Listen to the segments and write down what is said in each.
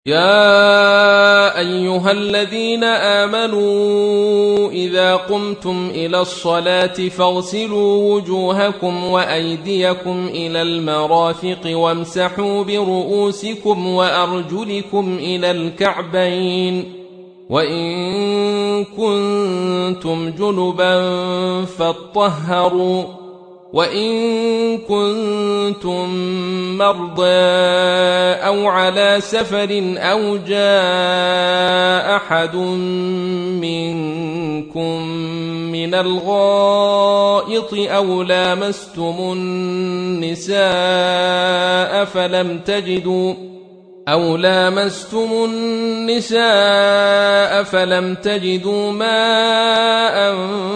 يا أيها الذين آمنوا إذا قمتم إلى الصلاة فاغسلوا وجوهكم وأيديكم إلى المرافق وامسحوا برؤوسكم وأرجلكم إلى الكعبين وإن كنتم جنبا فاطهروا وإن كنتم مرضى أو على سفر أو جاء أحد منكم من الغائط أو لامستم النساء فلم تجدوا ماء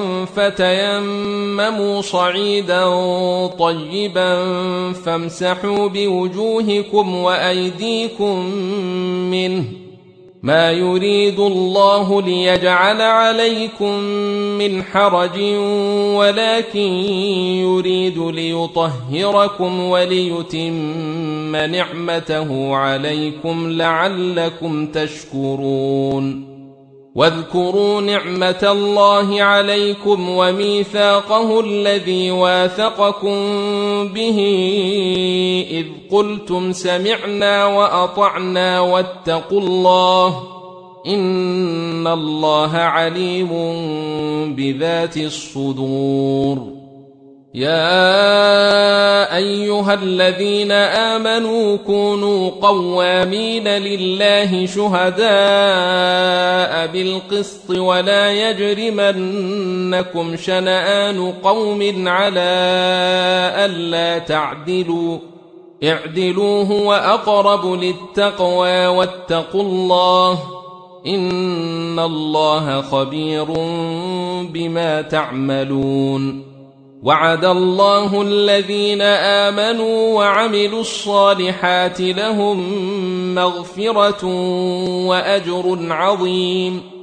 فتيمموا صعيدا طيبا فامسحوا بوجوهكم وأيديكم منه ما يريد الله ليجعل عليكم من حرج ولكن يريد ليطهركم وليتم نعمته عليكم لعلكم تشكرون واذكروا نعمة الله عليكم وميثاقه الذي واثقكم به إذ قلتم سمعنا وأطعنا واتقوا الله إن الله عليم بذات الصدور يا أيها الذين آمنوا كونوا قوامين لله شهداء بالقسط ولا يجرمنكم شنآن قوم على ألا تعدلوا اعدلوا هو أقرب للتقوى واتقوا الله إن الله خبير بما تعملون وعد الله الذين آمنوا وعملوا الصالحات لهم مغفرة وأجر عظيم